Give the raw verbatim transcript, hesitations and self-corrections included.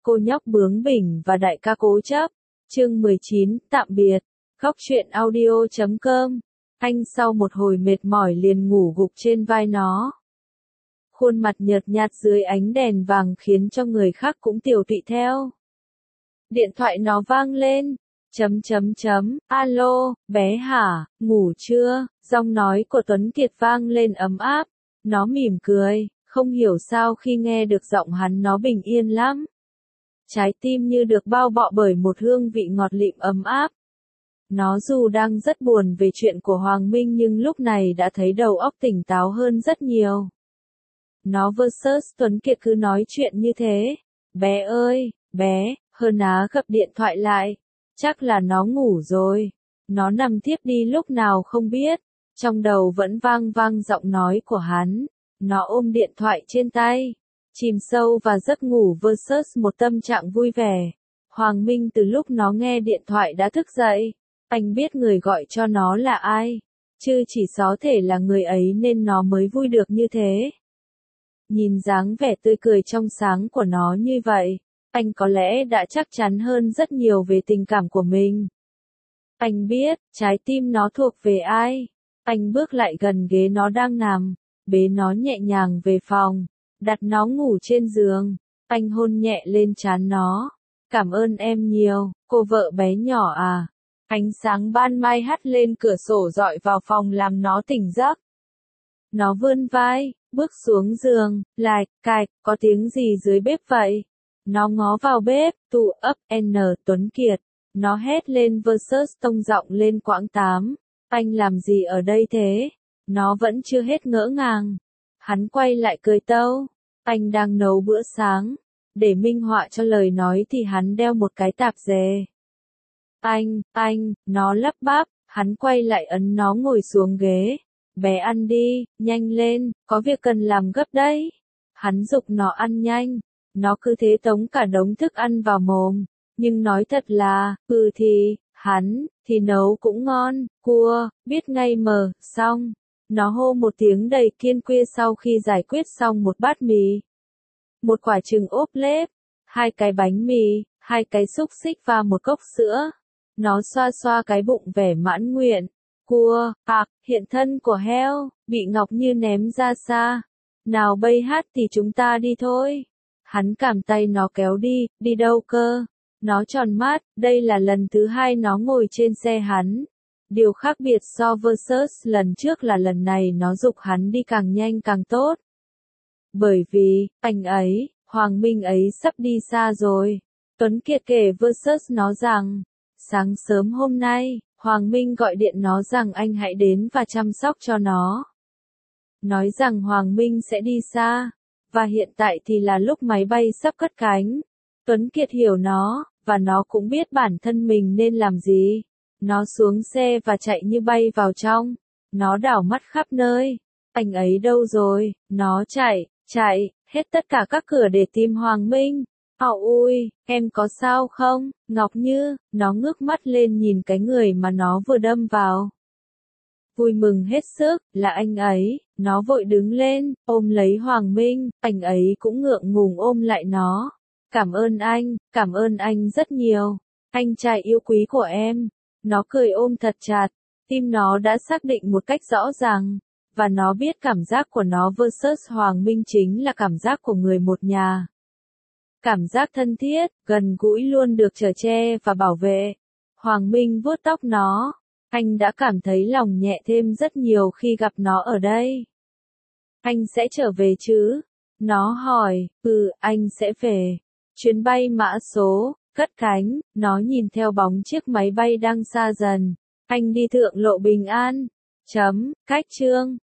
cô nhóc bướng bỉnh và đại ca cố chấp. Chương mười chín, tạm biệt. Góc truyện audio chấm com. Anh sau một hồi mệt mỏi liền ngủ gục trên vai nó. Khuôn mặt nhợt nhạt dưới ánh đèn vàng khiến cho người khác cũng tiều tụy theo. Điện thoại nó vang lên. Chấm chấm chấm, alo, bé hả, ngủ chưa? Giọng nói của Tuấn Kiệt vang lên ấm áp. Nó mỉm cười, không hiểu sao khi nghe được giọng hắn nó bình yên lắm. Trái tim như được bao bọc bởi một hương vị ngọt lịm ấm áp. Nó dù đang rất buồn về chuyện của Hoàng Minh nhưng lúc này đã thấy đầu óc tỉnh táo hơn rất nhiều. Nó versus Tuấn Kiệt cứ nói chuyện như thế. Bé ơi, bé, Hơn Á gập điện thoại lại. Chắc là nó ngủ rồi. Nó nằm thiếp đi lúc nào không biết. Trong đầu vẫn vang vang giọng nói của hắn. Nó ôm điện thoại trên tay. Chìm sâu vào giấc ngủ versus một tâm trạng vui vẻ. Hoàng Minh từ lúc nó nghe điện thoại đã thức dậy. Anh biết người gọi cho nó là ai. Chứ chỉ có thể là người ấy nên nó mới vui được như thế. Nhìn dáng vẻ tươi cười trong sáng của nó như vậy. Anh có lẽ đã chắc chắn hơn rất nhiều về tình cảm của mình. Anh biết, trái tim nó thuộc về ai. Anh bước lại gần ghế nó đang nằm. Bế nó nhẹ nhàng về phòng. Đặt nó ngủ trên giường. Anh hôn nhẹ lên trán nó. Cảm ơn em nhiều, cô vợ bé nhỏ à. Ánh sáng ban mai hắt lên cửa sổ dọi vào phòng làm nó tỉnh giấc. Nó vươn vai, bước xuống giường, lại, cạch, có tiếng gì dưới bếp vậy? Nó ngó vào bếp, tụ ấp, N, Tuấn Kiệt. Nó hét lên versus tông giọng lên quãng tám. Anh làm gì ở đây thế? Nó vẫn chưa hết ngỡ ngàng. Hắn quay lại cười tâu. Anh đang nấu bữa sáng. Để minh họa cho lời nói thì hắn đeo một cái tạp dề. Anh, anh, nó lắp bắp, hắn quay lại ấn nó ngồi xuống ghế. Bé ăn đi, nhanh lên, có việc cần làm gấp đấy. Hắn giục nó ăn nhanh. Nó cứ thế tống cả đống thức ăn vào mồm. Nhưng nói thật là, ừ thì, hắn, thì nấu cũng ngon, cua, biết ngay mờ, xong. Nó hô một tiếng đầy kiên quyết sau khi giải quyết xong một bát mì. Một quả trứng ốp lết, hai cái bánh mì, hai cái xúc xích và một cốc sữa. Nó xoa xoa cái bụng vẻ mãn nguyện. Cua, ạc, hiện thân của heo, bị Ngọc Như ném ra xa. Nào bây hát thì chúng ta đi thôi. Hắn cảm tay nó kéo đi, đi đâu cơ? Nó tròn mắt, đây là lần thứ hai nó ngồi trên xe hắn. Điều khác biệt so versus lần trước là lần này nó giục hắn đi càng nhanh càng tốt. Bởi vì, anh ấy, Hoàng Minh ấy sắp đi xa rồi. Tuấn Kiệt kể versus nó rằng, sáng sớm hôm nay, Hoàng Minh gọi điện nó rằng anh hãy đến và chăm sóc cho nó. Nói rằng Hoàng Minh sẽ đi xa, và hiện tại thì là lúc máy bay sắp cất cánh. Tuấn Kiệt hiểu nó, và nó cũng biết bản thân mình nên làm gì. Nó xuống xe và chạy như bay vào trong. Nó đảo mắt khắp nơi. Anh ấy đâu rồi? Nó chạy, chạy, hết tất cả các cửa để tìm Hoàng Minh. Ảo ui, em có sao không? Ngọc Như, nó ngước mắt lên nhìn cái người mà nó vừa đâm vào. Vui mừng hết sức, là anh ấy, nó vội đứng lên, ôm lấy Hoàng Minh, anh ấy cũng ngượng ngùng ôm lại nó. Cảm ơn anh, cảm ơn anh rất nhiều. Anh trai yêu quý của em. Nó cười ôm thật chặt, tim nó đã xác định một cách rõ ràng, và nó biết cảm giác của nó versus Hoàng Minh chính là cảm giác của người một nhà. Cảm giác thân thiết, gần gũi luôn được chở che và bảo vệ. Hoàng Minh vuốt tóc nó, anh đã cảm thấy lòng nhẹ thêm rất nhiều khi gặp nó ở đây. Anh sẽ trở về chứ? Nó hỏi, ừ, anh sẽ về. Chuyến bay mã số, cất cánh, nó nhìn theo bóng chiếc máy bay đang xa dần. Anh đi thượng lộ bình an. Chấm, cách chương.